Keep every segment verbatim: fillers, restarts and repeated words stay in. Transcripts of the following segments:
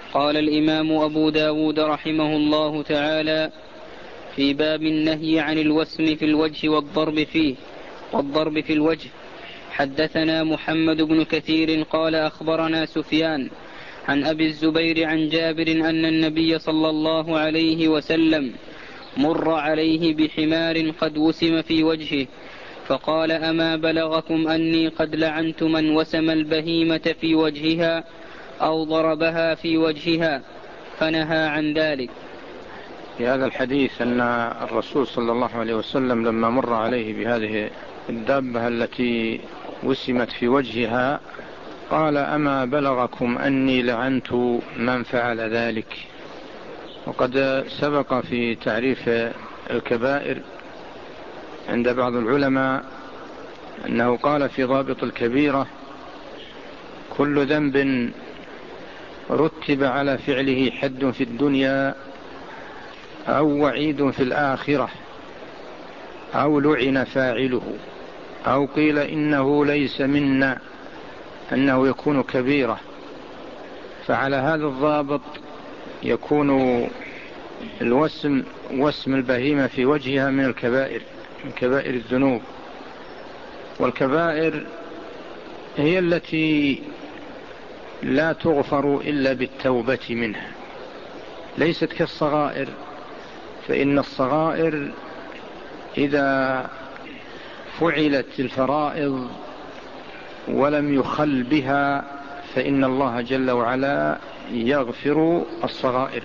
قال الإمام أبو داود رحمه الله تعالى في باب النهي عن الوسم في الوجه والضرب فيه والضرب في الوجه: حدثنا محمد بن كثير قال أخبرنا سفيان عن أبي الزبير عن جابر أن النبي صلى الله عليه وسلم مر عليه بحمار قد وسم في وجهه فقال: أما بلغكم أني قد لعنت من وسم البهيمة في وجهها أو ضربها في وجهها؟ فنهى عن ذلك. في هذا الحديث أن الرسول صلى الله عليه وسلم لما مر عليه بهذه الدابة التي وسمت في وجهها قال: أما بلغكم أني لعنت من فعل ذلك. وقد سبق في تعريف الكبائر عند بعض العلماء أنه قال في ضابط الكبيرة: كل ذنب رتب على فعله حد في الدنيا أو وعيد في الآخرة أو لعن فاعله أو قيل إنه ليس منا أنه يكون كبيرة. فعلى هذا الضابط يكون الوسم وسم البهيمة في وجهها من الكبائر، من كبائر الذنوب. والكبائر هي التي لا تغفر إلا بالتوبة منها، ليست كالصغائر، فإن الصغائر إذا فعلت الفرائض ولم يخل بها فإن الله جل وعلا يغفر الصغائر،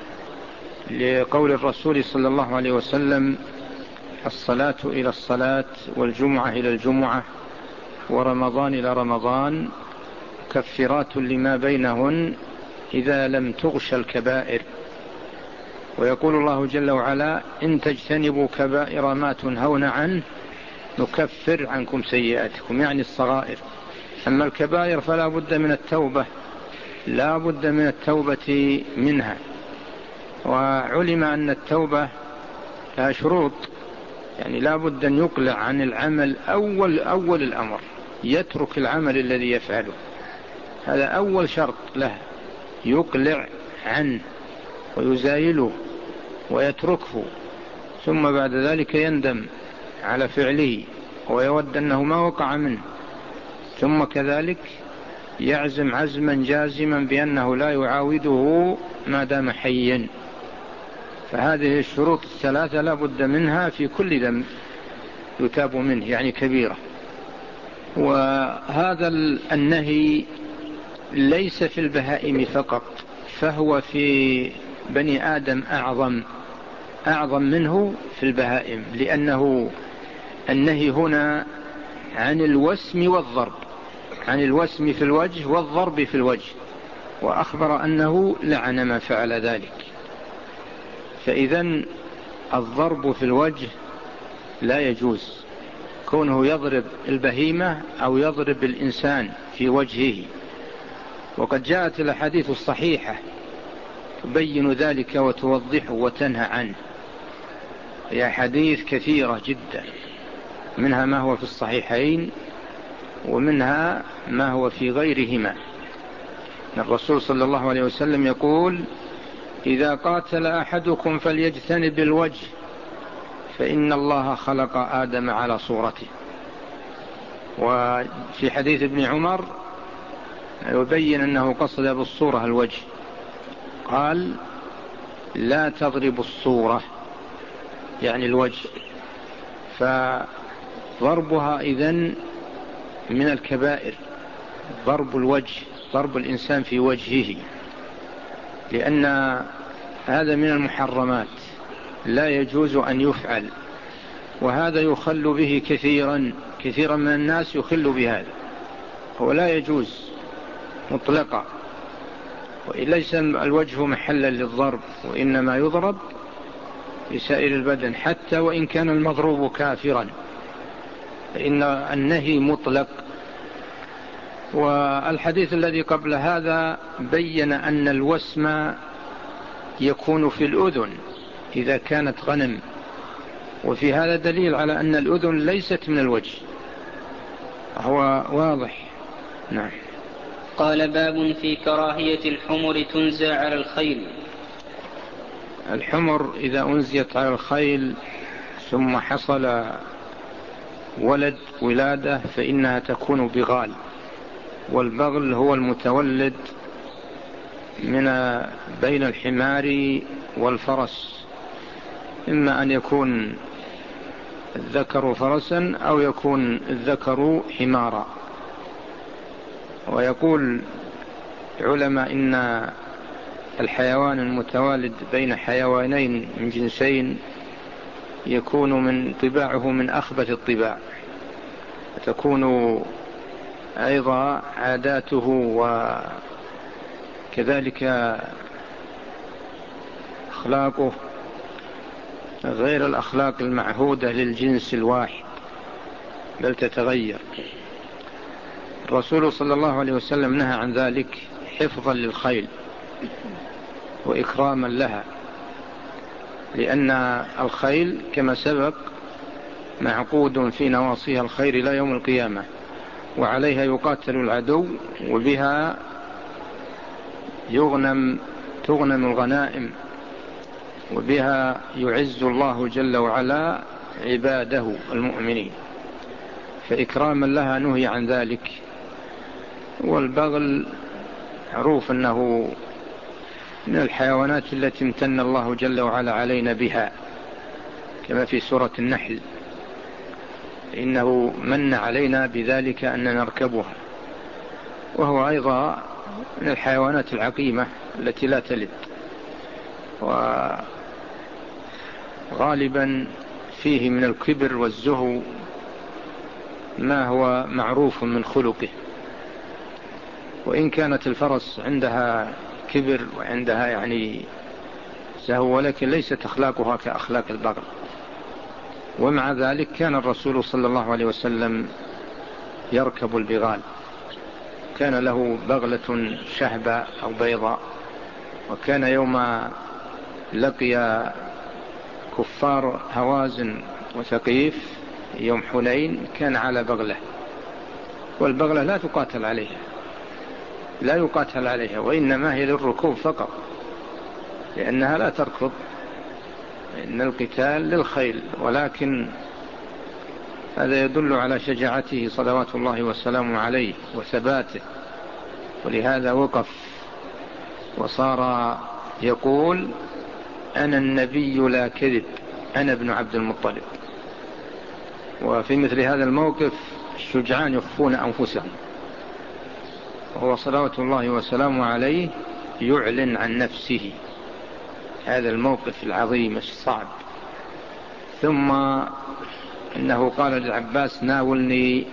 لقول الرسول صلى الله عليه وسلم: الصلاة إلى الصلاة والجمعة إلى الجمعة ورمضان إلى رمضان كفرات لما بينهن إذا لم تغش الكبائر. ويقول الله جل وعلا: إن تجتنبوا كبائر ما تنهون عنه نكفر عنكم سيئاتكم، يعني الصغائر. أما الكبائر فلا بد من التوبة، لا بد من التوبة منها. وعلم أن التوبة لها شروط، يعني لا بد أن يقلع عن العمل أول أول الأمر، يترك العمل الذي يفعله، هذا أول شرط له، يقلع عنه ويزايله ويتركه، ثم بعد ذلك يندم على فعله ويود أنه ما وقع منه، ثم كذلك يعزم عزما جازما بأنه لا يعاوده ما دام حيا. فهذه الشروط الثلاثة لا بد منها في كل ذنب يتاب منه، يعني كبيرة. وهذا النهي ليس في البهائم فقط، فهو في بني آدم أعظم أعظم منه في البهائم، لأنه النهي هنا عن الوسم والضرب، عن الوسم في الوجه والضرب في الوجه، وأخبر أنه لعن من فعل ذلك. فإذن الضرب في الوجه لا يجوز، كونه يضرب البهيمة أو يضرب الإنسان في وجهه. وقد جاءت الأحاديث الصحيحة تبين ذلك وتوضحه وتنهى عنه، هي حديث كثيرة جدا، منها ما هو في الصحيحين ومنها ما هو في غيرهما. الرسول صلى الله عليه وسلم يقول: إذا قاتل أحدكم فليجتنب الوجه فإن الله خلق آدم على صورته. وفي حديث ابن عمر يبين أنه قصد بالصورة الوجه، قال: لا تضرب الصورة، يعني الوجه. فضربها إذن من الكبائر، ضرب الوجه، ضرب الإنسان في وجهه، لأن هذا من المحرمات لا يجوز أن يفعل، وهذا يخل به كثيرا كثيرا من الناس يخل بهذا، هو لا يجوز مطلقا. وليس الوجه محلا للضرب، وإنما يضرب بسائر البدن حتى وإن كان المضروب كافرا، فإن النهي مطلق. والحديث الذي قبل هذا بين أن الوسم يكون في الأذن إذا كانت غنم، وفي هذا دليل على أن الأذن ليست من الوجه، هو واضح. نعم. قال باب في كراهية الحمر تنزى على الخيل. الحمر إذا أنزيت على الخيل ثم حصل ولد ولادة فإنها تكون بغال، والبغل هو المتولد من بين الحمار والفرس، إما أن يكون الذكر فرسا أو يكون الذكر حمارا. ويقول علماء إن الحيوان المتوالد بين حيوانين من جنسين يكون من طباعه من أخبث الطباع، تكون أيضا عاداته وكذلك أخلاقه غير الأخلاق المعهودة للجنس الواحد، بل تتغير. الرسول صلى الله عليه وسلم نهى عن ذلك حفظا للخيل وإكراما لها، لأن الخيل كما سبق معقود في نواصيها الخير إلى يوم القيامة، وعليها يقاتل العدو، وبها يغنم تغنم الغنائم، وبها يعز الله جل وعلا عباده المؤمنين، فإكراما لها نهي عن ذلك. والبغل معروف أنه من الحيوانات التي امتن الله جل وعلا علينا بها، كما في سورة النحل: إنه من علينا بذلك أن نركبها. وهو أيضا من الحيوانات العقيمة التي لا تلد، وغالبا فيه من الكبر والزهو ما هو معروف من خلقه. وإن كانت الفرس عندها كبر وعندها يعني زهو، ولكن ليست أخلاقها كأخلاق البغل. ومع ذلك كان الرسول صلى الله عليه وسلم يركب البغال، كان له بغلة شهبة أو بيضاء، وكان يوم لقي كفار هوازن وثقيف يوم حنين كان على بغلة، والبغلة لا تقاتل عليها لا يقاتل عليها وإنما هي للركوب فقط، لأنها لا تركض، إن القتال للخيل. ولكن هذا يدل على شجاعته صلوات الله وسلامه عليه وثباته، ولهذا وقف وصار يقول: أنا النبي لا كذب، أنا ابن عبد المطلب. وفي مثل هذا الموقف الشجعان يخفون أنفسهم، وهو صلوات الله وسلامه عليه يعلن عن نفسه هذا الموقف العظيم الصعب. ثم إنه قال للعباس: ناولني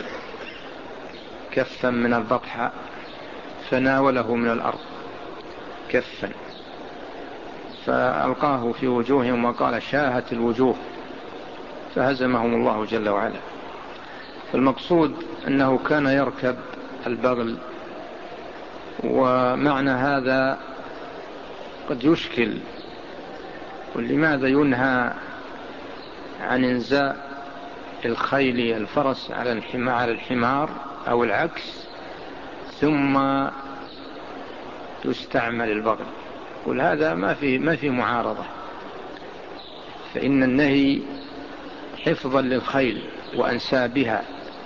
كفا من البطحاء، فناوله من الأرض كفا، فألقاه في وجوههم وقال: شاهت الوجوه، فهزمهم الله جل وعلا. فالمقصود أنه كان يركب البغل. ومعنى هذا قد يشكل، ولماذا ينهى عن انزاء الخيل الفرس على الحمار أو العكس ثم تستعمل البغل؟ قل هذا ما في ما في معارضة، فإن النهي حفظا للخيل وأنسابها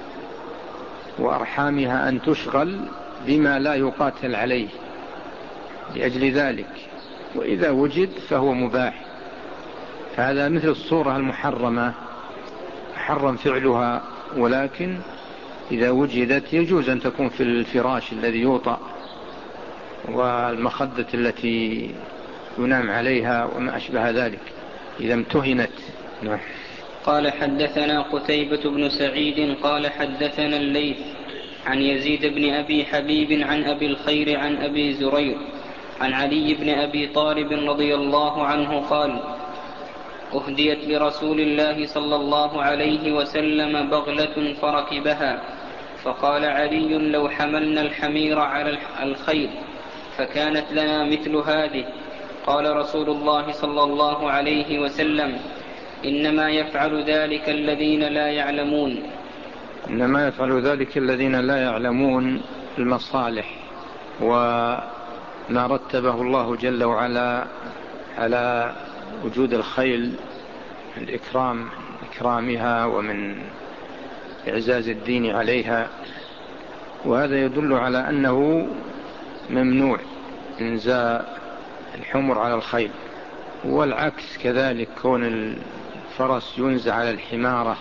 وأرحامها أن تشغل بما لا يقاتل عليه لأجل ذلك، وإذا وجد فهو مباح. هذا مثل الصورة المحرمة، حرم فعلها، ولكن إذا وجدت يجوز أن تكون في الفراش الذي يوطأ والمخدة التي ينام عليها وما أشبه ذلك إذا امتهنت. نعم. قال: حدثنا قتيبة بن سعيد قال حدثنا الليث عن يزيد بن أبي حبيب عن أبي الخير عن أبي زرير عن علي بن أبي طالب رضي الله عنه قال: أهديت لرسول الله صلى الله عليه وسلم بغلة فركبها، فقال علي: لو حملنا الحمير على الخيل فكانت لنا مثل هذه. قال رسول الله صلى الله عليه وسلم: إنما يفعل ذلك الذين لا يعلمون. إنما يفعل ذلك الذين لا يعلمون المصالح وما رتبه الله جل وعلا على وجود الخيل، الإكرام إكرامها ومن إعزاز الدين عليها، وهذا يدل على أنه ممنوع إنزاء الحمر على الخيل. والعكس كذلك، كون الفرس ينزع على الحمارة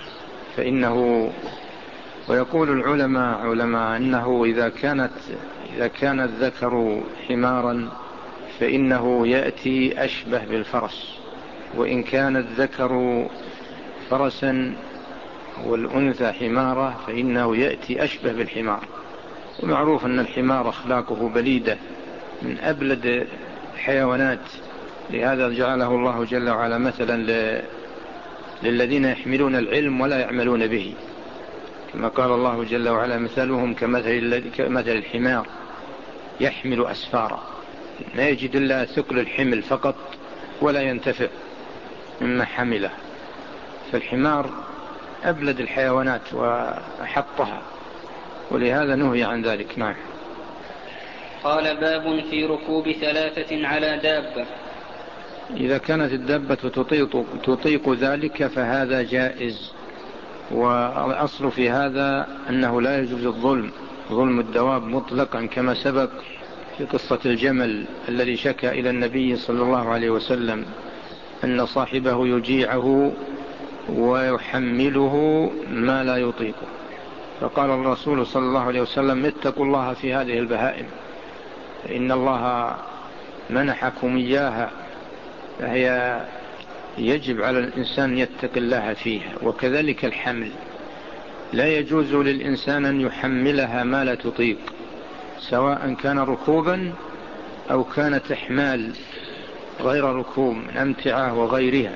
فإنه، ويقول العلماء علماء أنه إذا كانت إذا كان الذكر حمارا فإنه يأتي أشبه بالفرس، وإن كان الذكر فرسا والأنثى حمارة فإنه يأتي أشبه بالحمار. ومعروف أن الحمار أخلاقه بليدة من أبلد الحيوانات، لهذا جعله الله جل وعلا مثلا للذين يحملون العلم ولا يعملون به، كما قال الله جل وعلا مثلهم كمثل الحمار يحمل أسفارا، لا يجد إلا ثقل الحمل فقط ولا ينتفع مما حمله. فالحمار أبلد الحيوانات وأحطها، ولهذا نهي عن ذلك. نعم. قال باب في ركوب ثلاثة على دابة. إذا كانت الدابة تطيق, تطيق ذلك فهذا جائز، والأصل في هذا أنه لا يجوز الظلم ظلم الدواب مطلقا، كما سبق في قصة الجمل الذي شكى إلى النبي صلى الله عليه وسلم أن صاحبه يجيعه ويحمله ما لا يطيقه، فقال الرسول صلى الله عليه وسلم اتقوا الله في هذه البهائم فإن الله منحكم إياها، فهي يجب على الإنسان يتقي الله فيها. وكذلك الحمل، لا يجوز للإنسان أن يحملها ما لا تطيق، سواء كان ركوبا أو كانت إحمال غير ركوب من أمتعة وغيرها،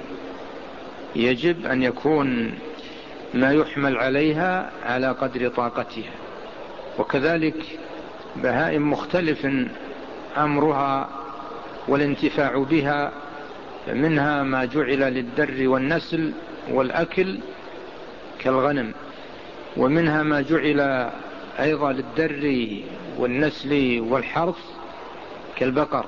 يجب أن يكون ما يحمل عليها على قدر طاقتها. وكذلك بهائم مختلف أمرها والانتفاع بها، منها ما جعل للدر والنسل والأكل كالغنم، ومنها ما جعل أيضا للدر والنسل والحرث كالبقر،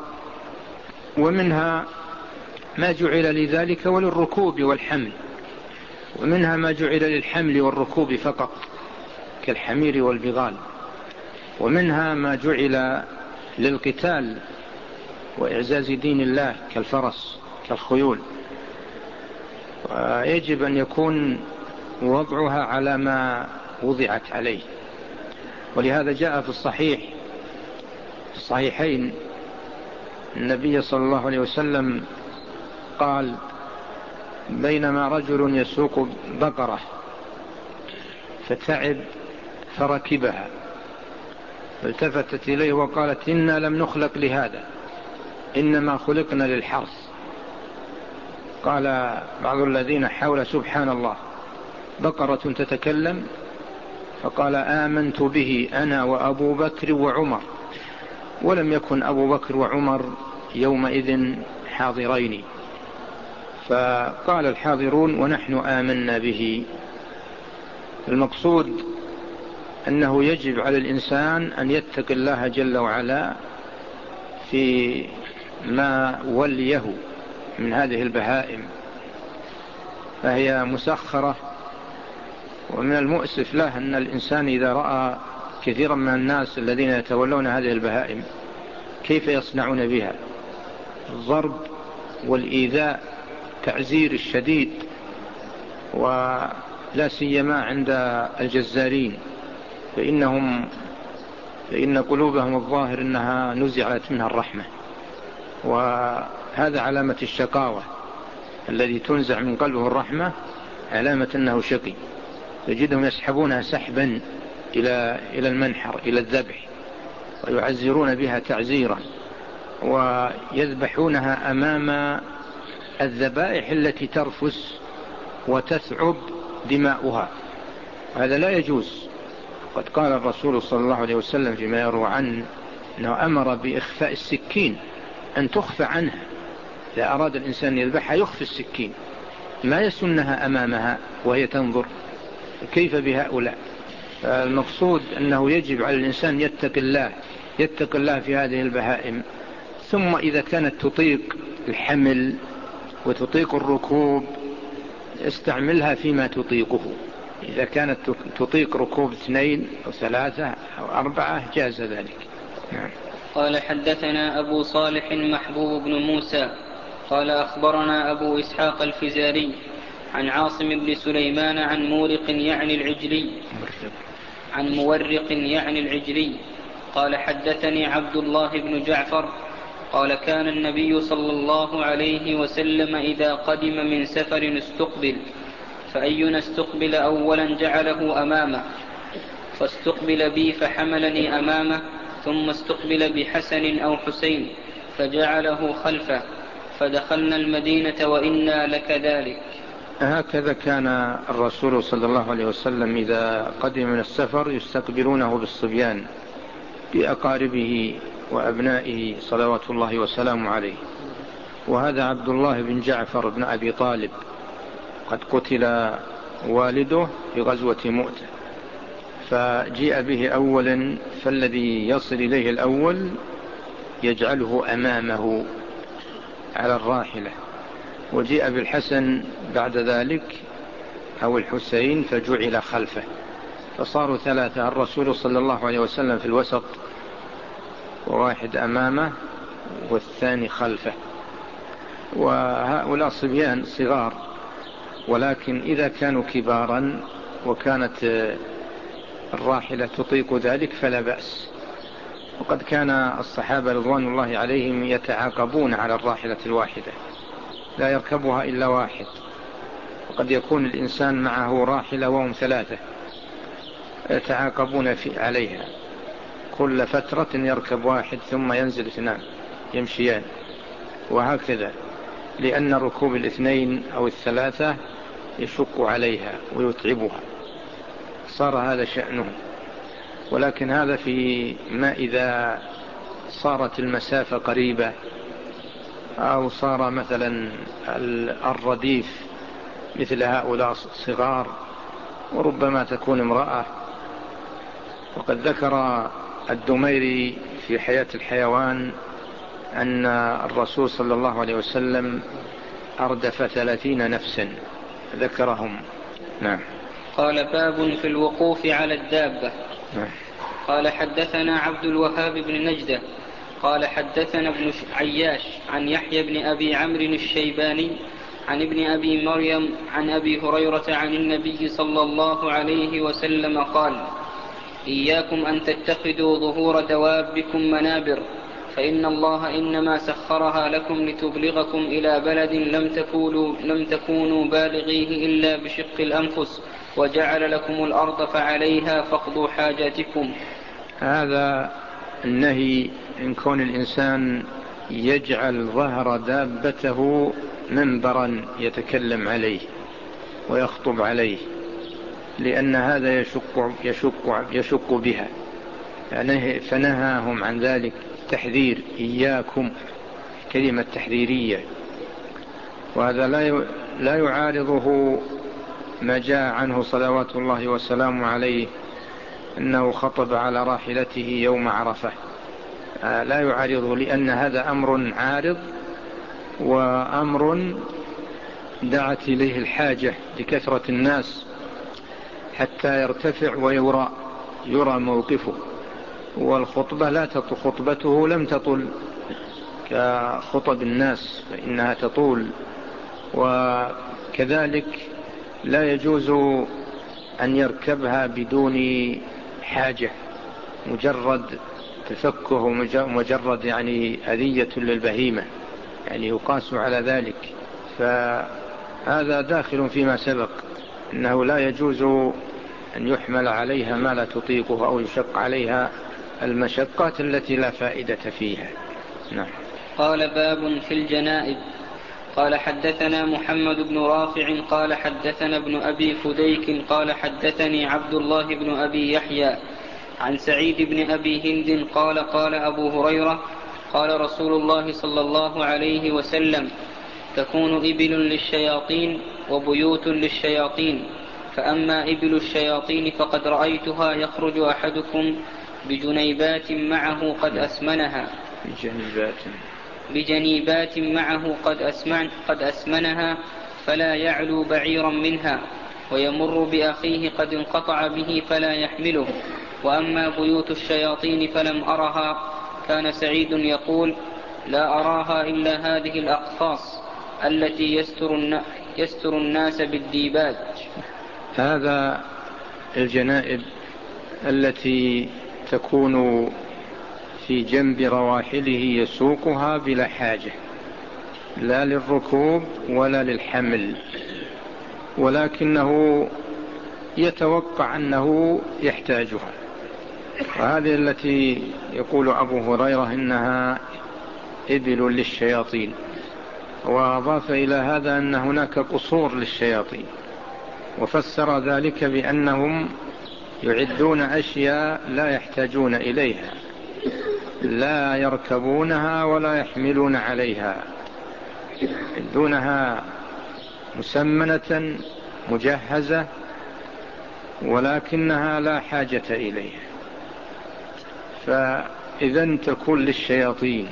ومنها ما جعل لذلك وللركوب والحمل، ومنها ما جعل للحمل والركوب فقط كالحمير والبغال، ومنها ما جعل للقتال وإعزاز دين الله كالفرس كالخيول. ويجب أن يكون وضعها على ما وضعت عليه. ولهذا جاء في الصحيح في الصحيحين النبي صلى الله عليه وسلم قال بينما رجل يسوق بقرة فتعب فركبها، فالتفتت إليه وقالت إنا لم نخلق لهذا إنما خلقنا للحرث. قال بعض الذين حول سبحان الله، بقرة تتكلم؟ فقال آمنت به أنا وأبو بكر وعمر، ولم يكن أبو بكر وعمر يومئذ حاضرين. فقال الحاضرون ونحن آمنا به. المقصود أنه يجب على الإنسان أن يتقي الله جل وعلا في ما وليه من هذه البهائم، فهي مسخرة. ومن المؤسف له أن الإنسان إذا رأى كثيرا من الناس الذين يتولون هذه البهائم كيف يصنعون بها، الضرب والإيذاء، تعزير الشديد، ولا سيما عند الجزارين فإنهم فإن قلوبهم الظاهر أنها نزعت منها الرحمة، وهذا علامة الشقاوة. الذي تنزع من قلبه الرحمة علامة أنه شقي، تجدهم يسحبونها سحبا إلى إلى المنحر إلى الذبح، ويعزرون بها تعزيرا، ويذبحونها أمام الذبائح التي ترفس وتثعب دماؤها. هذا لا يجوز. قد قال الرسول صلى الله عليه وسلم فيما يروى عنه أنه أمر بإخفاء السكين، أن تخفى عنها، إذا أراد الإنسان يذبحها يخفي السكين، ما يسنها أمامها وهي تنظر. كيف بهؤلاء؟ المقصود أنه يجب على الإنسان يتقي الله يتقي الله في هذه البهائم. ثم إذا كانت تطيق الحمل وتطيق الركوب استعملها فيما تطيقه. إذا كانت تطيق ركوب اثنين أو ثلاثة أو أربعة جاز ذلك. نعم. قال حدثنا أبو صالح محبوب بن موسى قال أخبرنا أبو إسحاق الفزاري عن عاصم بن سليمان عن مورق يعني العجلي عن مورق يعني العجلي قال حدثني عبد الله بن جعفر قال كان النبي صلى الله عليه وسلم إذا قدم من سفر استقبل فأينا استقبل أولا جعله أمامه فاستقبل بي فحملني أمامه ثم استقبل بحسن أو حسين فجعله خلفه فدخلنا المدينة وإنا لكذلك. هكذا كان الرسول صلى الله عليه وسلم إذا قدم من السفر يستقبلونه بالصبيان بأقاربه وأبنائه صلوات الله وسلامه عليه. وهذا عبد الله بن جعفر بن أبي طالب قد قتل والده في غزوة مؤتة فجيء به أولا، فالذي يصل إليه الأول يجعله أمامه على الراحلة، وجيء بالحسن بعد ذلك أو الحسين فجعل خلفه، فصاروا ثلاثة، الرسول صلى الله عليه وسلم في الوسط وواحد أمامه والثاني خلفه. وهؤلاء صبيان صغار، ولكن إذا كانوا كبارا وكانت الراحلة تطيق ذلك فلا بأس. وقد كان الصحابة رضوان الله عليهم يتعاقبون على الراحلة الواحدة لا يركبها إلا واحد، وقد يكون الإنسان معه راحلة وهم ثلاثة يتعاقبون في عليها، كل فترة يركب واحد ثم ينزل اثنان يمشيان، وهكذا، لأن ركوب الاثنين أو الثلاثة يشق عليها ويتعبها، صار هذا شأنه. ولكن هذا في ما إذا صارت المسافة قريبة أو صار مثلا الرديف مثل هؤلاء صغار، وربما تكون امرأة. وقد ذكر الدميري في حياة الحيوان أن الرسول صلى الله عليه وسلم أردف ثلاثين نفسا ذكرهم. نعم. قال باب في الوقوف على الدابة. نعم. قال حدثنا عبد الوهاب بن نجدة قال حدثنا ابن عياش عن يحيى بن أبي عمرو الشيباني عن ابن أبي مريم عن أبي هريرة عن النبي صلى الله عليه وسلم قال: إياكم أن تتخذوا ظهور دوابكم منابر، فإن الله إنما سخرها لكم لتبلغكم إلى بلد لم تكونوا, لم تكونوا بالغيه إلا بشق الأنفس، وجعل لكم الأرض فعليها فاقضوا حاجاتكم. هذا النهي إن كون الإنسان يجعل ظهر دابته منبرا يتكلم عليه ويخطب عليه، لأن هذا يشق, يشق, يشق بها، يعني فنهاهم عن ذلك تحذير، إياكم، كلمة تحذيرية. وهذا لا لا يعارضه ما جاء عنه صلوات الله وسلامه عليه أنه خطب على راحلته يوم عرفة، لا يعارضه، لأن هذا أمر عارض وأمر دعت إليه الحاجة لكثرة الناس حتى يرتفع ويرى يرى موقفه. والخطبة لا تطل، خطبته لم تطل كخطب الناس فإنها تطول. وكذلك لا يجوز أن يركبها بدون حاجة، مجرد تفكه ومجرد يعني أذية للبهيمة، يعني يقاس على ذلك. فهذا داخل فيما سبق، أنه لا يجوز أن يحمل عليها ما لا تطيقه أو يشق عليها المشقات التي لا فائدة فيها. نعم. قال باب في الجنائز. قال حدثنا محمد بن رافع قال حدثنا ابن أبي فديك قال حدثني عبد الله بن أبي يحيى عن سعيد بن أبي هند قال قال أبو هريرة قال رسول الله صلى الله عليه وسلم: تكون إبل للشياطين وبيوت للشياطين، فأما إبل الشياطين فقد رأيتها يخرج أحدكم بجنيبات معه قد أسمنها بجنيبات بجنيبات معه قد, أسمن قد أسمنها فلا يعلو بعيرا منها، ويمر بأخيه قد انقطع به فلا يحمله. وأما بيوت الشياطين فلم أرها. كان سعيد يقول: لا أراها إلا هذه الأقفاص التي يستر, يستر الناس بالديباج. هذا الجنائب التي تكون في جنب رواحله يسوقها بلا حاجة، لا للركوب ولا للحمل، ولكنه يتوقع أنه يحتاجها. وهذه التي يقول أبو هريرة إنها إبل للشياطين، وأضاف إلى هذا أن هناك قصور للشياطين، وفسر ذلك بأنهم يعدون أشياء لا يحتاجون إليها، لا يركبونها ولا يحملون عليها، يعدونها مسمنة مجهزة ولكنها لا حاجة إليها. فإذا تكون للشياطين.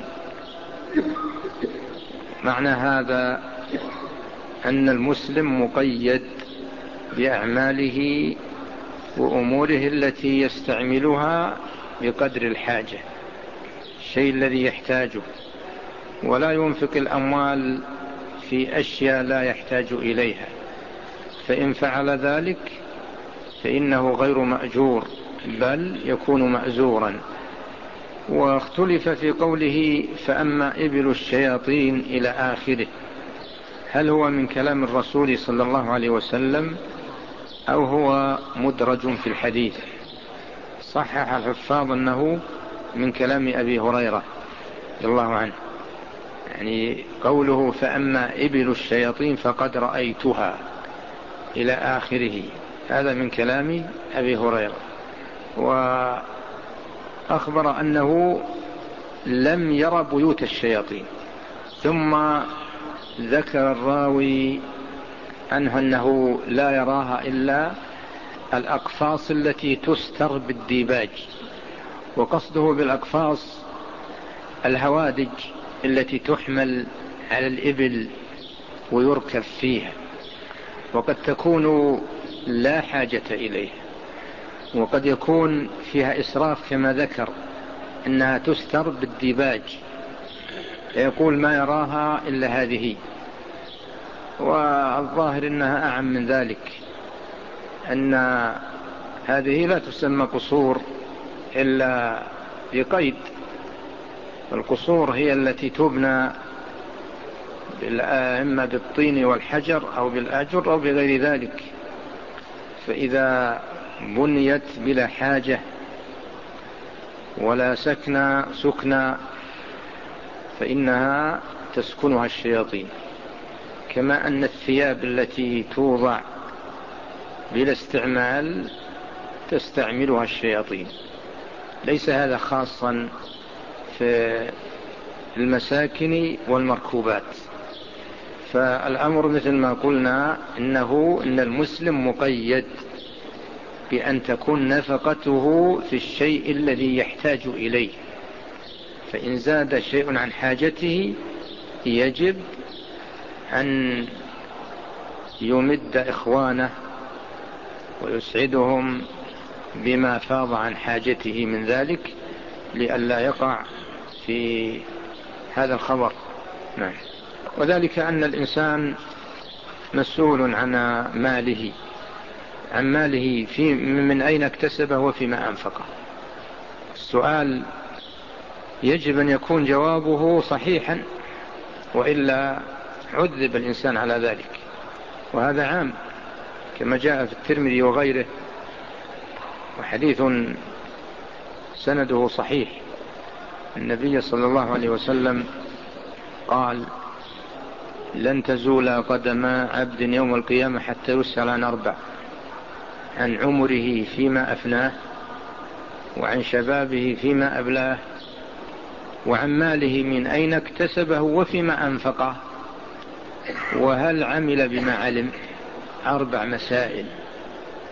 معنى هذا أن المسلم مقيد بأعماله وأموره التي يستعملها بقدر الحاجة، الشيء الذي يحتاجه، ولا ينفق الأموال في أشياء لا يحتاج إليها، فإن فعل ذلك فإنه غير مأجور بل يكون مأزورا. واختلف في قوله فأما إبل الشياطين إلى آخره، هل هو من كلام الرسول صلى الله عليه وسلم أو هو مدرج في الحديث؟ صحح الحفاظ أنه من كلام أبي هريرة رضي الله عنه، يعني قوله فأما إبل الشياطين فقد رأيتها إلى آخره، هذا من كلام أبي هريرة. وأخبر أنه لم يرى بيوت الشياطين، ثم ذكر الراوي عنه أنه لا يراها إلا الأقفاص التي تستر بالديباج، وقصده بالأقفاص الهوادج التي تحمل على الإبل ويركب فيها، وقد تكون لا حاجة إليه، وقد يكون فيها إسراف كما ذكر أنها تستر بالديباج، يقول ما يراها إلا هذه. والظاهر أنها أعم من ذلك، أن هذه لا تسمى قصور إلا بقيد. القصور هي التي تبنى إما بالطين والحجر أو بالأجر أو بغير ذلك، فإذا بنيت بلا حاجة ولا سكن سكن فإنها تسكنها الشياطين، كما أن الثياب التي توضع بلا استعمال تستعملها الشياطين. ليس هذا خاصا في المساكن والمركوبات. فالأمر مثل ما قلنا إنه إن المسلم مقيد بأن تكون نفقته في الشيء الذي يحتاج إليه، فإن زاد شيء عن حاجته يجب أن يمد إخوانه ويسعدهم بما فاض عن حاجته من ذلك، لئلا يقع في هذا الخبر. نعم. وذلك أن الإنسان مسؤول عن ماله عن ماله في من أين اكتسبه وفيما أنفقه. السؤال يجب أن يكون جوابه صحيحا، وإلا عذب الإنسان على ذلك. وهذا عام كما جاء في الترمذي وغيره، وحديث سنده صحيح. النبي صلى الله عليه وسلم قال لن تزول قدم عبد يوم القيامة حتى يسأل عن أربع: عن عمره فيما أفناه، وعن شبابه فيما أبلاه، وعن ماله من أين اكتسبه وفيما أنفقه، وهل عمل بما علم. أربع مسائل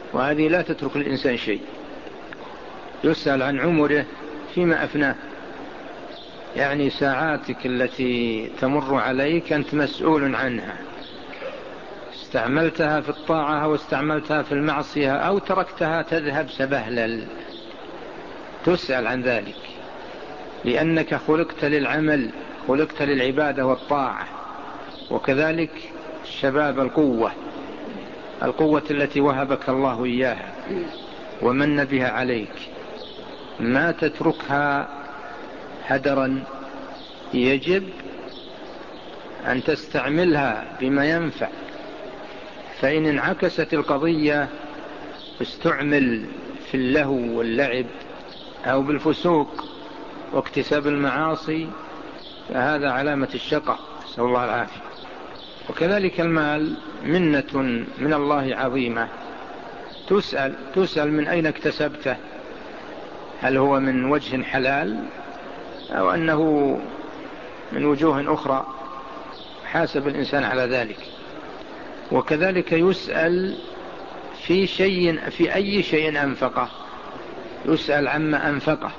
وهذه لا تترك الإنسان شيء. يسأل عن عمره فيما أفناه، يعني ساعاتك التي تمر عليك أنت مسؤول عنها، استعملتها في الطاعة أو استعملتها في المعصية أو تركتها تذهب سبهلل، تسأل عن ذلك، لأنك خلقت للعمل، خلقت للعبادة والطاعة. وكذلك الشباب، القوة القوة التي وهبك الله إياها ومن بها عليك، ما تتركها هدرا، يجب أن تستعملها بما ينفع. فإن انعكست القضية استعمل في اللهو واللعب أو بالفسوق واكتساب المعاصي، فهذا علامة الشقاء، نسأل الله العافية. وكذلك المال منة من الله عظيمة، تسأل تسأل من أين اكتسبته، هل هو من وجه حلال أو أنه من وجوه أخرى، حاسب الإنسان على ذلك. وكذلك يسأل في شيء، في أي شيء أنفقه، يسأل عما أنفقه،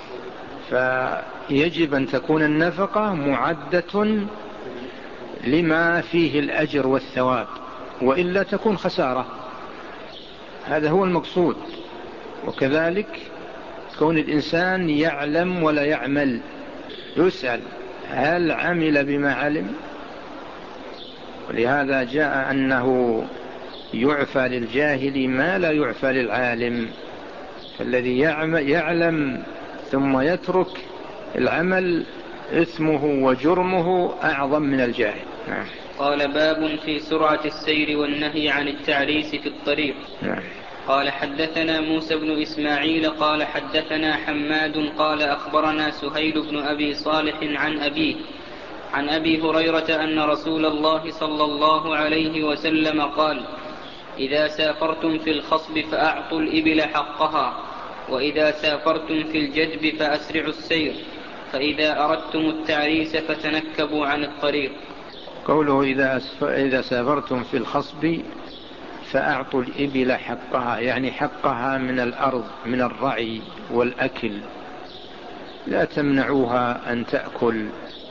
فيجب أن تكون النفقة معدة لما فيه الأجر والثواب، وإلا تكون خسارة، هذا هو المقصود. وكذلك كون الإنسان يعلم ولا يعمل، يسأل هل عمل بما علم؟ ولهذا جاء أنه يعفى للجاهل ما لا يعفى للعالم، فالذي يعلم ثم يترك العمل إثمه وجرمه أعظم من الجاهل. نعم. قال باب في سرعة السير والنهي عن التعريس في الطريق. نعم. قال حدثنا موسى بن إسماعيل قال حدثنا حماد قال أخبرنا سهيل بن أبي صالح عن أبيه عن أبي هريرة أن رسول الله صلى الله عليه وسلم قال: إذا سافرتم في الخصب فأعطوا الإبل حقها، وإذا سافرتم في الجدب فأسرعوا السير، فإذا أردتم التعريس فتنكبوا عن الطريق. قوله إذا, إذا سافرتم في الخصب فأعطوا الإبل حقها، يعني حقها من الأرض، من الرعي والأكل، لا تمنعوها أن تأكل،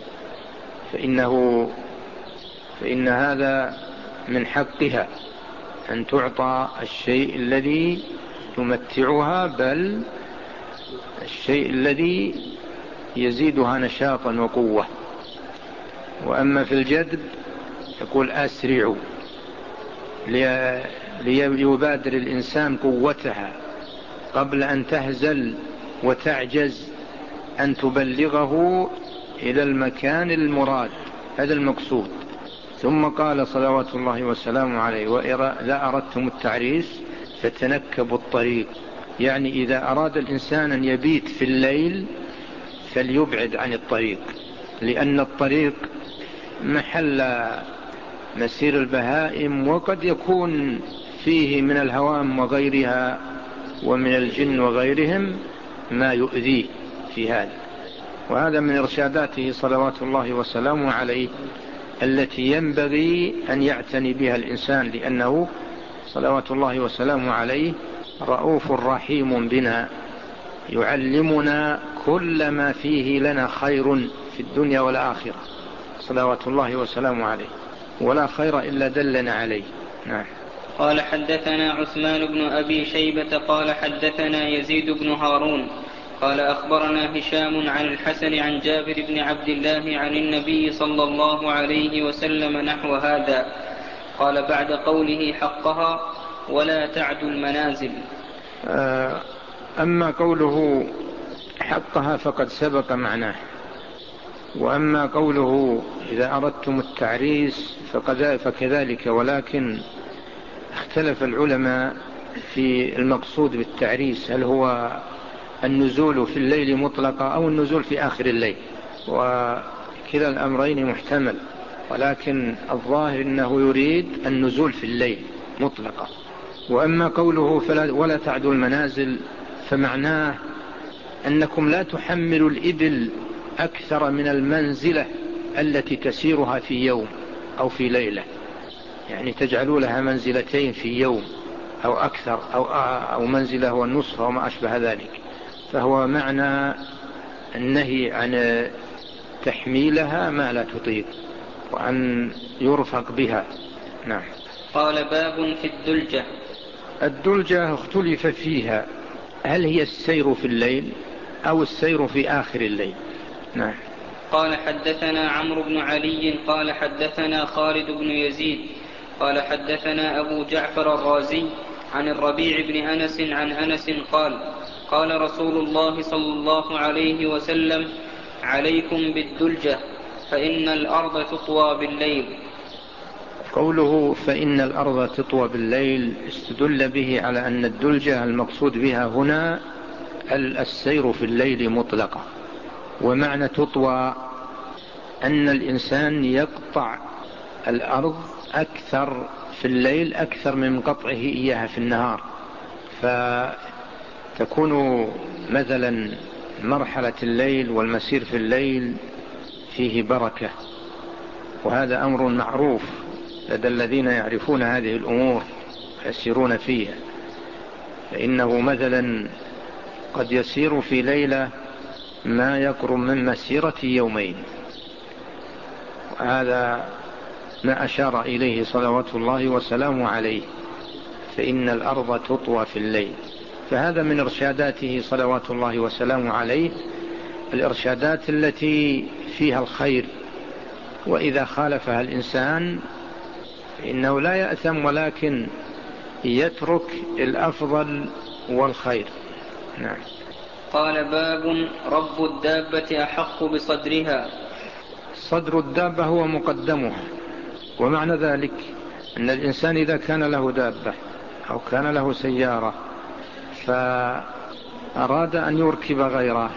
فإنه فإن هذا من حقها أن تعطى الشيء الذي يمتعها، بل الشيء الذي يزيدها نشاطا وقوة. وأما في الجدب يقول أسرعوا، ليبادر الإنسان قوتها قبل أن تهزل وتعجز أن تبلغه إلى المكان المراد، هذا المقصود. ثم قال صلوات الله وسلامه عليه: وإذا أردتم التعريس فتنكبوا الطريق، يعني إذا أراد الإنسان أن يبيت في الليل فليبعد عن الطريق، لأن الطريق محل مسير البهائم، وقد يكون فيه من الهوام وغيرها ومن الجن وغيرهم ما يؤذيه في هذا. وهذا من إرشاداته صلوات الله وسلامه عليه التي ينبغي أن يعتني بها الإنسان، لأنه صلوات الله وسلامه عليه رؤوف رحيم بنا، يعلمنا كل ما فيه لنا خير في الدنيا والآخرة صلوات الله وسلامه عليه، ولا خير إلا دلنا عليه. نعم. قال حدثنا عثمان بن أبي شيبة قال حدثنا يزيد بن هارون قال أخبرنا هشام عن الحسن عن جابر بن عبد الله عن النبي صلى الله عليه وسلم نحو هذا. قال بعد قوله حقها ولا تعدوا المنازل. أما قوله حقها فقد سبق معناه، وأما قوله إذا أردتم التعريس فكذلك، ولكن اختلف العلماء في المقصود بالتعريس، هل هو النزول في الليل مطلقا أو النزول في آخر الليل، وكلا الأمرين محتمل، ولكن الظاهر أنه يريد النزول في الليل مطلقا. وأما قوله فلا ولا تعدوا المنازل فمعناه أنكم لا تحملوا الإبل أكثر من المنزلة التي تسيرها في يوم أو في ليلة، يعني تجعلوا لها منزلتين في يوم أو أكثر أو, أو منزله والنصف أو ما أشبه ذلك، فهو معنى النهي عن تحميلها ما لا تطيق وأن يرفق بها. نعم. قال باب في الدلجة. الدلجة اختلف فيها، هل هي السير في الليل أو السير في آخر الليل؟ نعم. قال حدثنا عمرو بن علي قال حدثنا خالد بن يزيد قال حدثنا أبو جعفر الرازي عن الربيع بن أنس عن أنس قال قال رسول الله صلى الله عليه وسلم عليكم بالدلجة فإن الأرض تطوى بالليل. قوله فإن الأرض تطوى بالليل استدل به على أن الدلجة المقصود بها هنا السير في الليل مطلقة، ومعنى تطوى أن الإنسان يقطع الأرض أكثر في الليل أكثر من قطعه إياها في النهار، فتكون مثلا مرحلة الليل والمسير في الليل فيه بركة، وهذا أمر معروف لدى الذين يعرفون هذه الأمور يسيرون فيها، فإنه مثلا قد يسير في ليلة ما يقرب من مسيرة يومين، وهذا ما أشار إليه صلوات الله وسلامه عليه، فإن الأرض تطوى في الليل. فهذا من إرشاداته صلوات الله وسلامه عليه، الإرشادات التي فيها الخير، وإذا خالفها الإنسان إنه لا يأثم ولكن يترك الأفضل والخير. نعم. قال باب رب الدابة أحق بصدرها. صدر الدابة هو مقدمها، ومعنى ذلك أن الإنسان إذا كان له دابة أو كان له سيارة فأراد أن يركب غيره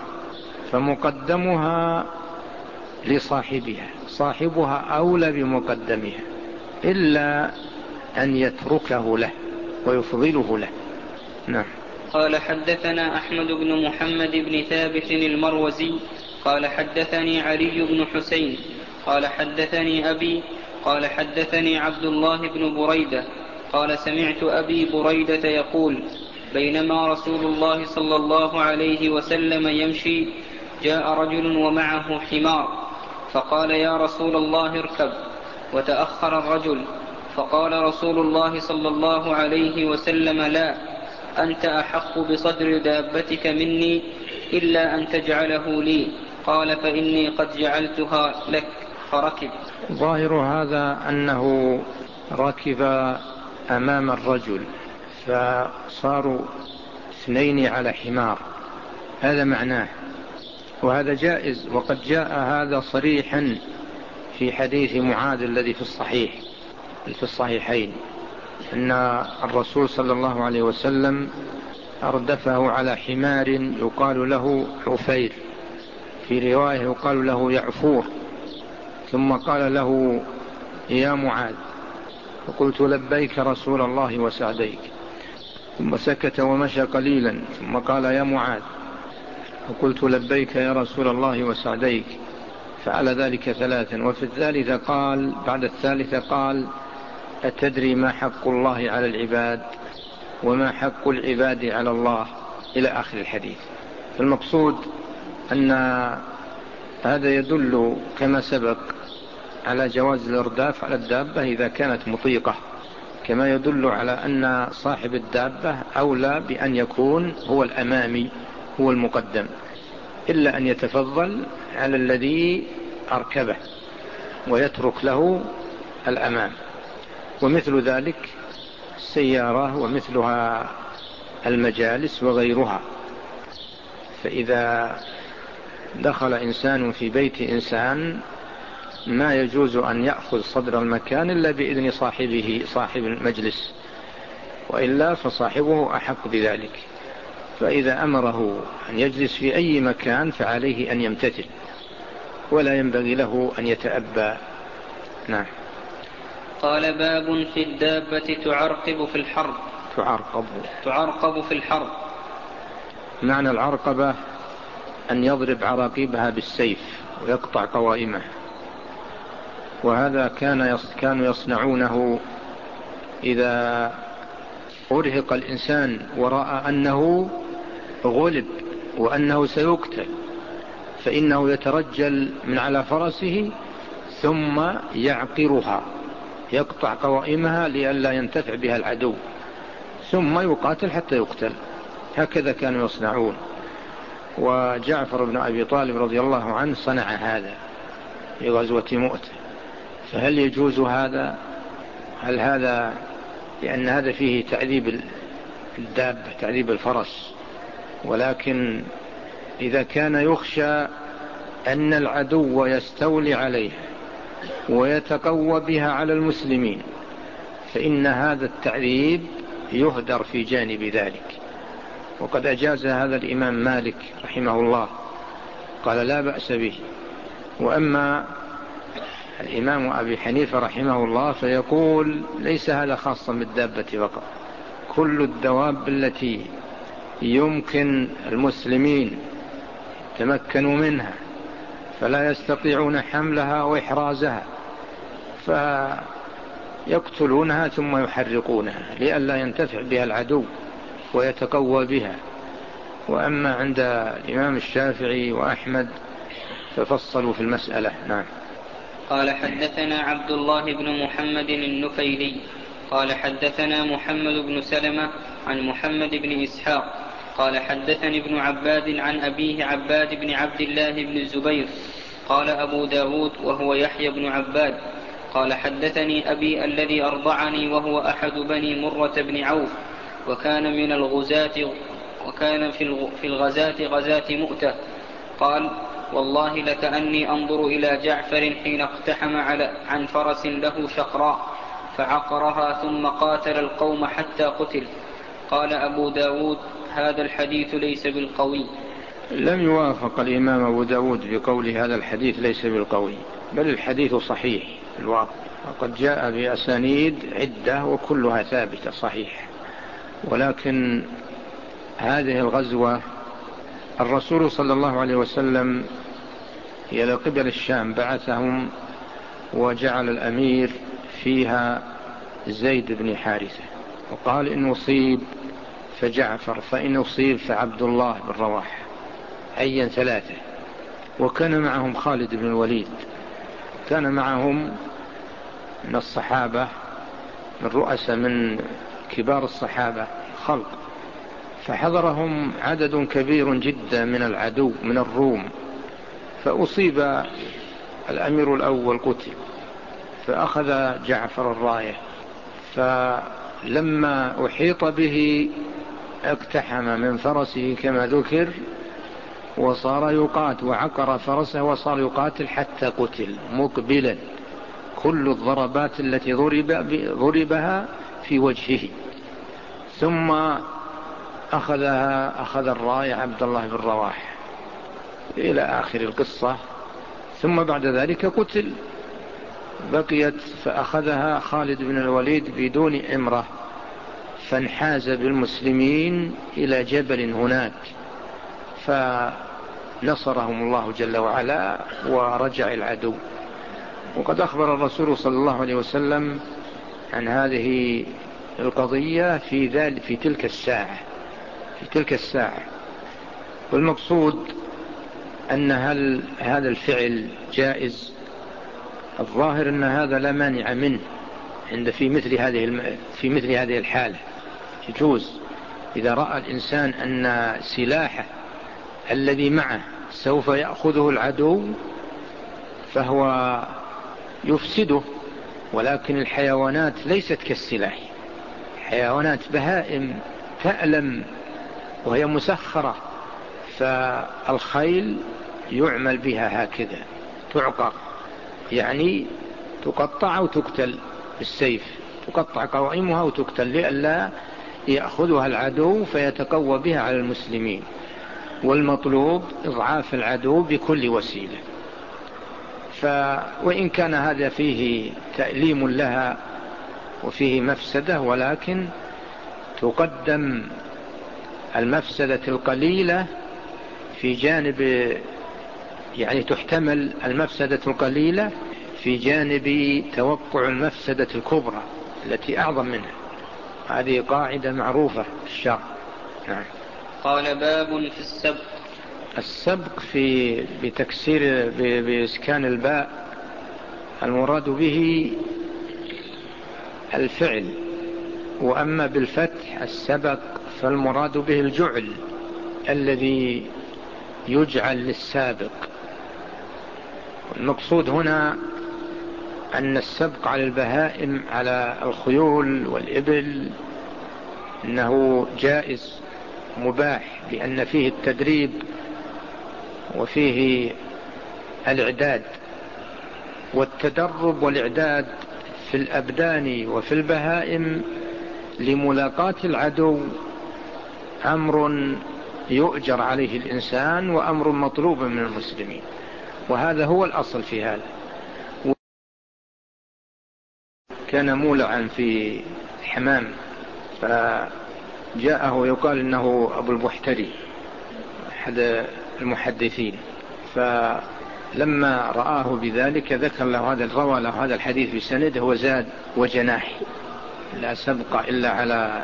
فمقدمها لصاحبها، صاحبها أولى بمقدمها إلا أن يتركه له ويفضله له. نعم. قال حدثنا أحمد بن محمد بن ثابت المروزي قال حدثني علي بن حسين قال حدثني أبي قال حدثني عبد الله بن بريدة قال سمعت أبي بريدة يقول بينما رسول الله صلى الله عليه وسلم يمشي جاء رجل ومعه حمار فقال يا رسول الله اركب، وتأخر الرجل فقال رسول الله صلى الله عليه وسلم لا، أنت أحق بصدر دابتك مني إلا أن تجعله لي، قال فإني قد جعلتها لك، فركب. ظاهر هذا أنه ركب أمام الرجل فصاروا اثنين على حمار، هذا معناه، وهذا جائز، وقد جاء هذا صريحا في حديث معاذ الذي في الصحيح في الصحيحين أن الرسول صلى الله عليه وسلم أردفه على حمار يقال له عفير، في رواية يقال له يعفور، ثم قال له يا معاذ، فقلت لبيك رسول الله وسعديك، ثم سكت ومشى قليلا ثم قال يا معاذ، فقلت لبيك يا رسول الله وسعديك، فعل ذلك ثلاثا، وفي الثالثة قال بعد الثالثة قال أتدري ما حق الله على العباد وما حق العباد على الله، إلى آخر الحديث. المقصود أن هذا يدل كما سبق على جواز الإرداف على الدابة إذا كانت مطيقة، كما يدل على أن صاحب الدابة أولى بأن يكون هو الأمامي هو المقدم، إلا أن يتفضل على الذي أركبه ويترك له الأمام. ومثل ذلك السيارة ومثلها المجالس وغيرها، فإذا دخل إنسان في بيت إنسان ما يجوز أن يأخذ صدر المكان إلا بإذن صاحبه صاحب المجلس، وإلا فصاحبه أحق بذلك، فإذا أمره أن يجلس في أي مكان فعليه أن يمتثل ولا ينبغي له أن يتأبى. نعم. قال باب في الدابة تعرقب في الحرب. تعرقب تعرقب في الحرب. معنى العرقبة أن يضرب عراقيبها بالسيف ويقطع قوائمها، وهذا كان كانوا يصنعونه إذا أرهق الإنسان ورأى أنه غلب وأنه سيقتل، فإنه يترجل من على فرسه ثم يعقرها، يقطع قوائمها لئلا ينتفع بها العدو، ثم يقاتل حتى يقتل. هكذا كانوا يصنعون. وجعفر بن أبي طالب رضي الله عنه صنع هذا في غزوة مؤتة. فهل يجوز هذا؟ هل هذا لأن هذا فيه تعذيب الدابة، تعذيب الفرس، ولكن إذا كان يخشى أن العدو يستولي عليه ويتقوى بها على المسلمين فإن هذا التعذيب يهدر في جانب ذلك. وقد أجاز هذا الإمام مالك رحمه الله، قال لا بأس به. وأما الإمام أبي حنيفة رحمه الله فيقول ليس هذا خاصا بالدابة فقط، كل الدواب التي يمكن المسلمين تمكنوا منها فلا يستطيعون حملها وإحرازها فيقتلونها ثم يحرقونها لئلا ينتفع بها العدو ويتقوى بها. وأما عند الإمام الشافعي وأحمد ففصلوا في المسألة. نعم. قال حدثنا عبد الله بن محمد النفيلي قال حدثنا محمد بن سلمة عن محمد بن إسحاق قال حدثني ابن عباد عن أبيه عباد بن عبد الله بن الزبير قال أبو داود وهو يحيى بن عباد قال حدثني أبي الذي أرضعني وهو أحد بني مرة بن عوف وكان من الغزاة وكان في الغزاة غزاة مؤتة قال والله لكأني أنظر إلى جعفر حين اقتحم على عن فرس له شقراء فعقرها ثم قاتل القوم حتى قتل. قال أبو داود هذا الحديث ليس بالقوي. لم يوافق الإمام أبو داود بقول هذا الحديث ليس بالقوي، بل الحديث صحيح الواقع، وقد جاء بأسانيد عدة وكلها ثابتة صحيح. ولكن هذه الغزوة الرسول صلى الله عليه وسلم إلى قبل الشام بعثهم وجعل الأمير فيها زيد بن حارثة، وقال إن أصيب فجعفر، فإن أصيب فعبد الله بن رواحة، عين ثلاثة. وكان معهم خالد بن الوليد، كان معهم من الصحابة من رؤساء من كبار الصحابة خلق، فحضرهم عدد كبير جدا من العدو من الروم، فأصيب الأمير الأول قتل، فأخذ جعفر الراية، فلما أحيط به اقتحم من فرسه كما ذكر وصار يقاتل، وعقر فرسه وصار يقاتل حتى قتل مقبلا، كل الضربات التي ضرب ضربها في وجهه. ثم أخذها أخذ الراية عبد الله بن رواحة إلى آخر القصة. ثم بعد ذلك قتل، بقيت فأخذها خالد بن الوليد بدون إمرة، فانحاز بالمسلمين إلى جبل هناك، فنصرهم الله جل وعلا ورجع العدو. وقد أخبر الرسول صلى الله عليه وسلم عن هذه القضية في ذلك في تلك الساعة في تلك الساعة والمقصود أن هل هذا الفعل جائز؟ الظاهر أن هذا لا مانع منه عند في مثل هذه في مثل هذه الحالة، يجوز إذا رأى الإنسان أن سلاحه الذي معه سوف يأخذه العدو فهو يفسده. ولكن الحيوانات ليست كالسلاح، حيوانات بهائم تألم وهي مسخرة، فالخيل يعمل بها هكذا تعقر، يعني تقطع وتقتل بالسيف، تقطع قوائمها وتقتل لئلا يأخذها العدو فيتقوى بها على المسلمين. والمطلوب إضعاف العدو بكل وسيلة. ف وإن كان هذا فيه تأليم لها وفيه مفسدة، ولكن تقدم المفسدة القليلة في جانب، يعني تحتمل المفسدة القليلة في جانب توقع المفسدة الكبرى التي أعظم منها. هذه قاعدة معروفة في الشرع. نعم. قال باب في السبق. السبق في بتكسير بإسكان الباء المراد به الفعل، وأما بالفتح السبق فالمراد به الجعل الذي يجعل للسابق. المقصود هنا أن السبق على البهائم على الخيول والإبل إنه جائز مباح، لأن فيه التدريب وفيه الإعداد، والتدرب والإعداد في الأبدان وفي البهائم لملاقاة العدو أمر يؤجر عليه الإنسان وأمر مطلوب من المسلمين، وهذا هو الأصل في هذا. كان مولعا في حمام فجاءه يقال إنه أبو البحتري أحد المحدثين، فلما رآه بذلك ذكر له هذا روى له هذا الحديث بسنده وزاد وجناح لا سبق إلا على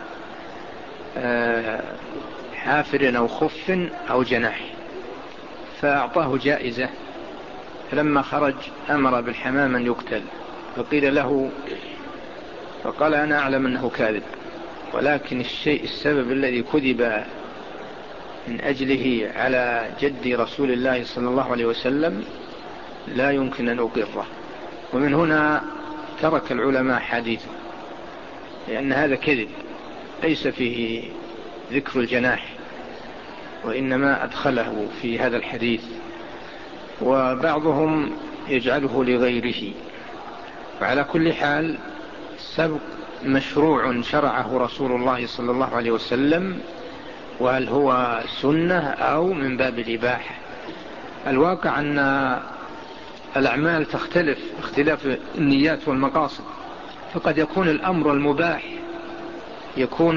حافر أو خف أو جناح، فأعطاه جائزة. فلما خرج أمر بالحمام أن يقتل، فقيل له فقال أنا أعلم أنه كاذب، ولكن الشيء السبب الذي كذب من أجله على جد رسول الله صلى الله عليه وسلم لا يمكن أن أقره. ومن هنا ترك العلماء حديثه، لأن هذا كذب ليس فيه ذكر الجناح، وإنما أدخله في هذا الحديث، وبعضهم يجعله لغيره. وعلى كل حال السبق مشروع شرعه رسول الله صلى الله عليه وسلم، وهل هو سنة أو من باب الإباحة؟ الواقع أن الأعمال تختلف اختلاف النيات والمقاصد، فقد يكون الأمر المباح يكون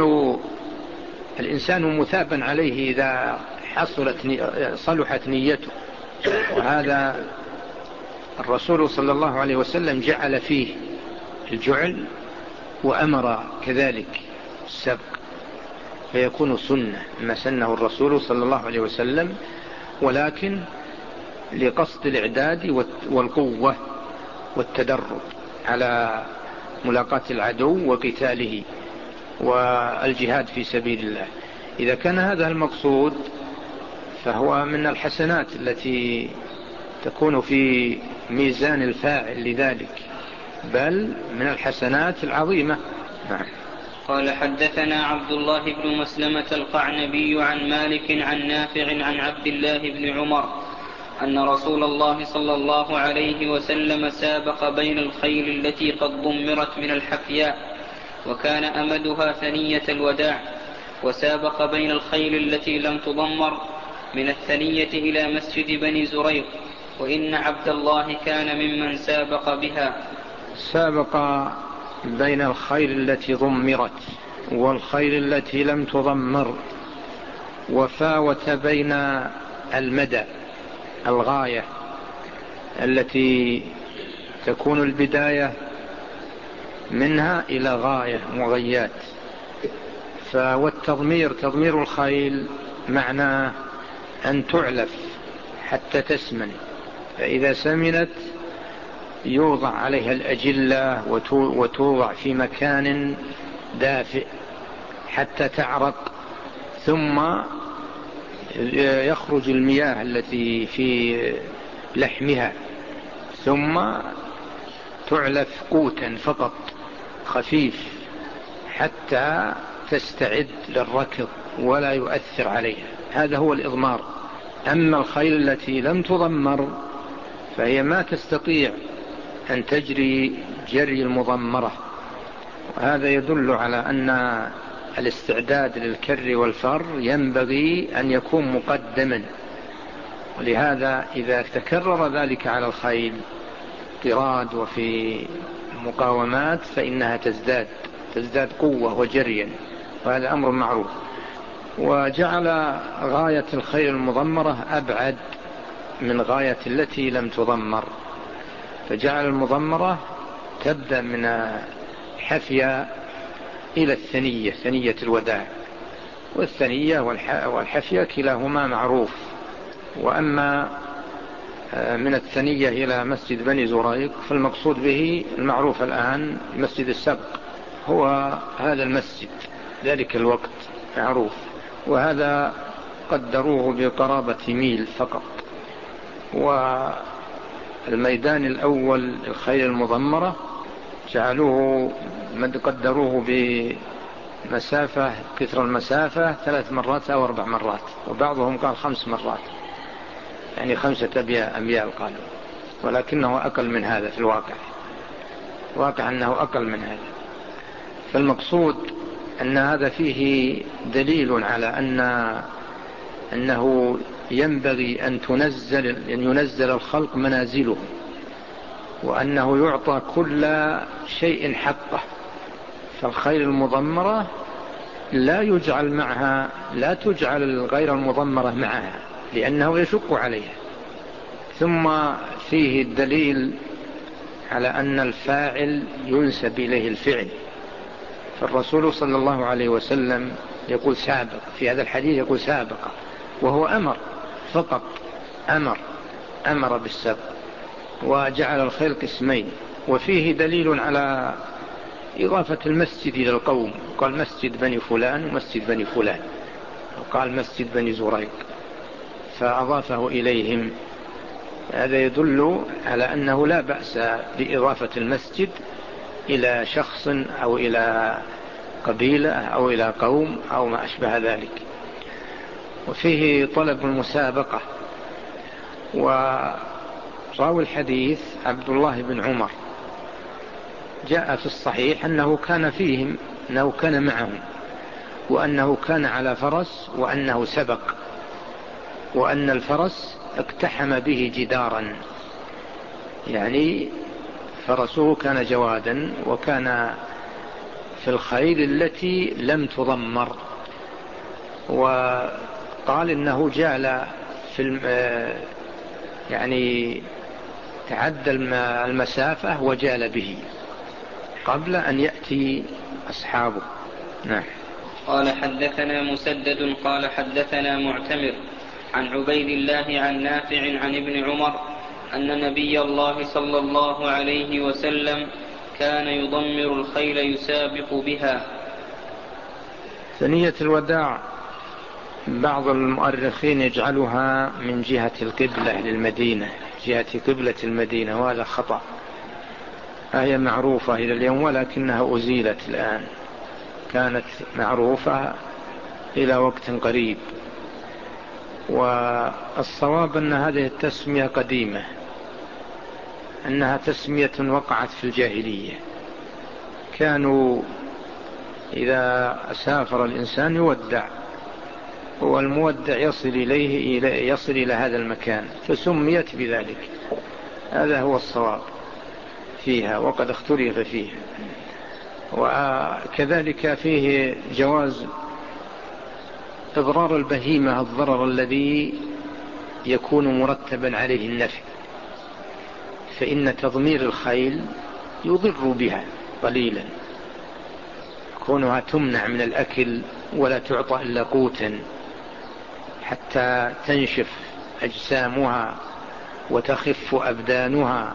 الإنسان مثابا عليه إذا حصلت صلحت نيته، وهذا الرسول صلى الله عليه وسلم جعل فيه الجعل وأمر كذلك السبق، فيكون سنة ما سنه الرسول صلى الله عليه وسلم، ولكن لقصد الإعداد والقوة والتدرب على ملاقاة العدو وقتاله والجهاد في سبيل الله. إذا كان هذا المقصود فهو من الحسنات التي تكون في ميزان الفاعل لذلك، بل من الحسنات العظيمة. نعم. قال حدثنا عبد الله بن مسلمة القعنبي عن مالك عن نافع عن عبد الله بن عمر أن رسول الله صلى الله عليه وسلم سابق بين الخيل التي قد ضمرت من الحفياء وكان أمدها ثنية الوداع، وسابق بين الخيل التي لم تضمر من الثنية إلى مسجد بني زريق، وإن عبد الله كان ممن سابق بها. سابق بين الخيل التي ضمرت والخيل التي لم تضمر، وفاوت بين المدى الغاية التي تكون البداية منها إلى غاية مغيات. فالتضمير تضمير الخيل معناه أن تعلف حتى تسمن، فإذا سمنت يوضع عليها الأجلة وتوضع في مكان دافئ حتى تعرق، ثم يخرج المياه التي في لحمها، ثم تعلف قوتا فقط خفيف حتى تستعد للركض ولا يؤثر عليها. هذا هو الإضمار. أما الخيل التي لم تضمر فهي ما تستطيع أن تجري جري المضمرة، وهذا يدل على أن الاستعداد للكر والفر ينبغي أن يكون مقدما. ولهذا إذا تكرر ذلك على الخيل طراد وفي المقاومات فإنها تزداد تزداد قوة وجريا، وهذا أمر معروف. وجعل غاية الخيل المضمرة أبعد من غاية التي لم تضمر، فجعل المضمرة تبدأ من حفيا إلى الثنية، ثنية الوداع. والثنية والحفية كلاهما معروف. وأما من الثنية إلى مسجد بني زريق فالمقصود به المعروف الآن مسجد السبق، هو هذا المسجد ذلك الوقت معروف، وهذا قدروه بقرابة ميل فقط. والميدان الأول الخيل المضمرة جعلوه قدروه بمسافة كثر المسافة ثلاث مرات أو أربع مرات، وبعضهم قال خمس مرات، يعني خمسة أميال قالوا، ولكنه أقل من هذا في الواقع، واقع أنه أقل من هذا. فالمقصود أن هذا فيه دليل على أن أنه ينبغي أن تنزل أن ينزل الخلق منازله، وأنه يعطى كل شيء حقه. فالخيل المضمرة لا يجعل معها لا تجعل الغير المضمرة معها لأنه يشق عليها. ثم فيه الدليل على أن الفاعل ينسب إليه الفعل، فالرسول صلى الله عليه وسلم يقول سابق في هذا الحديث، يقول سابق، وهو أمر فقط، أمر أمر بالسبق، وجعل الخيل قسمين. وفيه دليل على إضافة المسجد إلى القوم، قال مسجد بني فلان ومسجد بني فلان، وقال مسجد بني زريق فأضافه إليهم. هذا يدل على أنه لا بأس بإضافة المسجد إلى شخص أو إلى قبيلة أو إلى قوم أو ما أشبه ذلك. وفيه طلب المسابقة. وراوي الحديث عبد الله بن عمر جاء في الصحيح أنه كان فيهم، أنه كان معهم، وأنه كان على فرس، وأنه سبق، وأن الفرس اقتحم به جدارا، يعني فرسه كان جوادا، وكان في الخيل التي لم تضمر. وقال إنه جعل في يعني تعدى المسافة وجال به قبل أن يأتي أصحابه. نعم. قال حدثنا مسدد قال حدثنا معتمر عن عبيد الله عن نافع عن ابن عمر أن نبي الله صلى الله عليه وسلم كان يضمر الخيل يسابق بها. ثنية الوداع بعض المؤرخين يجعلها من جهة القبلة للمدينة، جهة قبلة المدينة، وهذا خطأ. هي معروفة إلى اليوم ولكنها أزيلت الآن، كانت معروفة إلى وقت قريب. والصواب أن هذه التسمية قديمة، أنها تسمية وقعت في الجاهلية. كانوا إذا سافر الإنسان يودع، والمودع يصل إليه يصل إلى هذا المكان، فسميت بذلك. هذا هو الصواب فيها، وقد اختلف فيها. وكذلك فيه جواز إضرار البهيمة الضرر الذي يكون مرتبا عليه النفع، فإن تضمير الخيل يضر بها قليلا، كونها تمنع من الأكل ولا تعطى إلا قوتا حتى تنشف أجسامها وتخف أبدانها.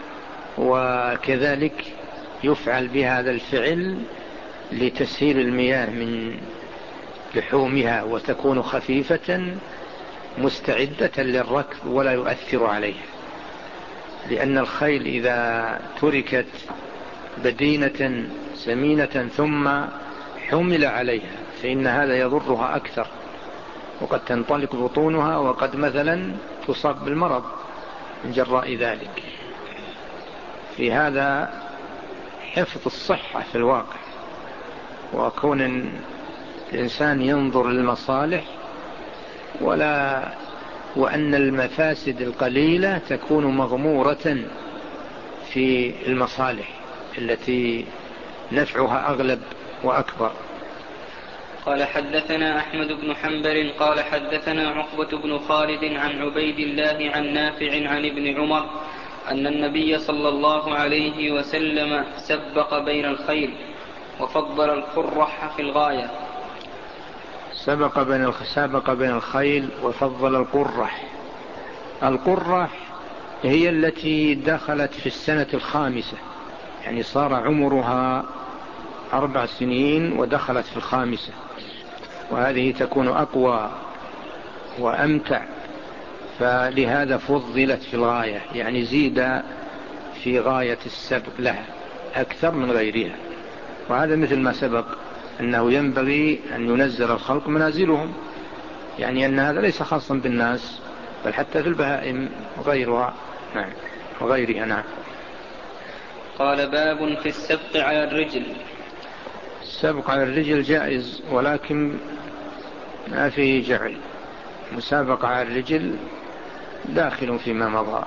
وكذلك يفعل بهذا الفعل لتسهيل المياه من لحومها، وتكون خفيفة مستعدة للركب ولا يؤثر عليها. لأن الخيل إذا تركت بدينة سمينة ثم حمل عليها فإن هذا يضرها أكثر، وقد تنطلق بطونها، وقد مثلا تصاب بالمرض من جراء ذلك. في هذا حفظ الصحة في الواقع، وكون الإنسان ينظر للمصالح ولا وأن المفاسد القليلة تكون مغمورة في المصالح التي نفعها أغلب وأكبر. قال حدثنا أحمد بن حنبل قال حدثنا عقبة بن خالد عن عبيد الله عن نافع عن ابن عمر أن النبي صلى الله عليه وسلم سبق بين الخيل وفضل القرح في الغاية. سبق بين سابق بين الخيل وفضل القرح. القرح هي التي دخلت في السنة الخامسة، يعني صار عمرها أربع سنين ودخلت في الخامسة، وهذه تكون أقوى وأمتع، فلهذا فضلت في الغاية، يعني زيد في غاية السبق لها أكثر من غيرها. وهذا مثل ما سبق أنه ينبغي أن ينزل الخلق منازلهم، يعني أن هذا ليس خاصا بالناس بل حتى في البهائم وغيرها. نعم وغيرها. نعم. قال باب في السبق على الرجل. السبق على الرجل جائز، ولكن ما فيه جعل. مسابقة على الرجل داخل فيما مضى،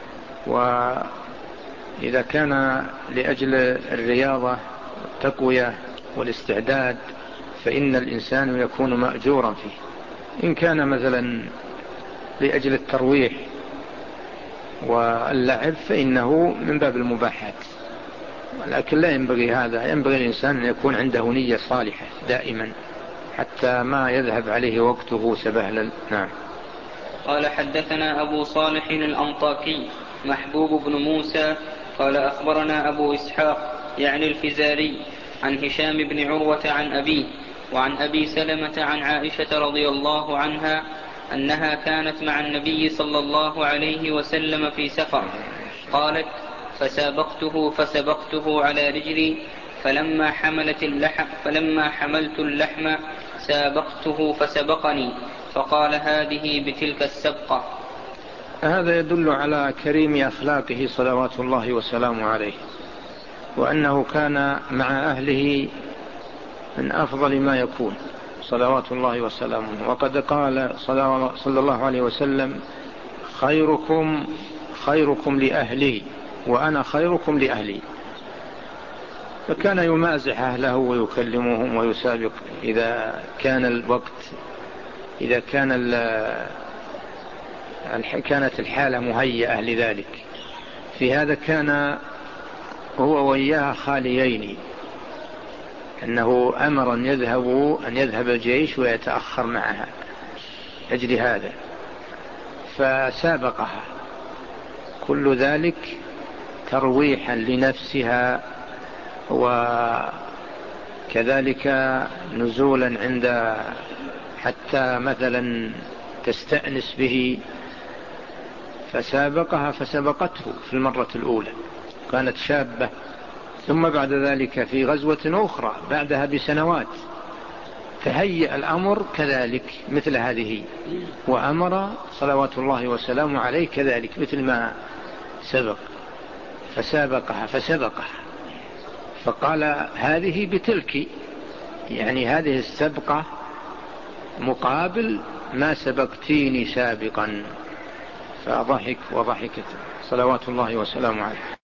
وإذا كان لأجل الرياضة والتقوية والاستعداد فإن الإنسان يكون مأجورا فيه. إن كان مثلا لأجل الترويح واللعب فإنه من باب المباحات، ولكن لا ينبغي هذا. ينبغي الإنسان أن يكون عنده نية صالحة دائما حتى ما يذهب عليه وقته سبهلا. نعم. قال حدثنا أبو صالح الأنطاكي محبوب بن موسى قال أخبرنا أبو إسحاق يعني الفزاري عن هشام بن عروة عن أبيه وعن أبي سلمة عن عائشة رضي الله عنها أنها كانت مع النبي صلى الله عليه وسلم في سفر. قالت فسابقته فسبقته على رجلي فلما حملت اللحم فلما حملت اللحم سابقته فسبقني فقال هذه بتلك السبقة. هذا يدل على كريم أخلاقه صلوات الله وسلامه عليه، وأنه كان مع أهله من أفضل ما يكون صلوات الله وسلامه. وقد قال صلى الله عليه وسلم خيركم خيركم لأهلي وأنا خيركم لأهلي. فكان يمازح أهله ويكلمهم ويسابق إذا كان الوقت إذا كان كانت الحالة مهيئة لذلك. في هذا كان هو وإياها خاليين، أنه أمر أن يذهب أن يذهب الجيش ويتأخر معها أجل هذا فسابقها، كل ذلك ترويحا لنفسها وكذلك نزولا عند حتى مثلا تستأنس به. فسابقها فسبقته في المرة الأولى كانت شابة، ثم بعد ذلك في غزوة أخرى بعدها بسنوات تهيأ الأمر كذلك مثل هذه، وأمر صلوات الله وسلامه عليه كذلك مثل ما سبق فسابقها فسبقها فقال هذه بتلك، يعني هذه السبقة مقابل ما سبقتيني سابقا. فضحك وضحكت صلوات الله وسلامه عليه.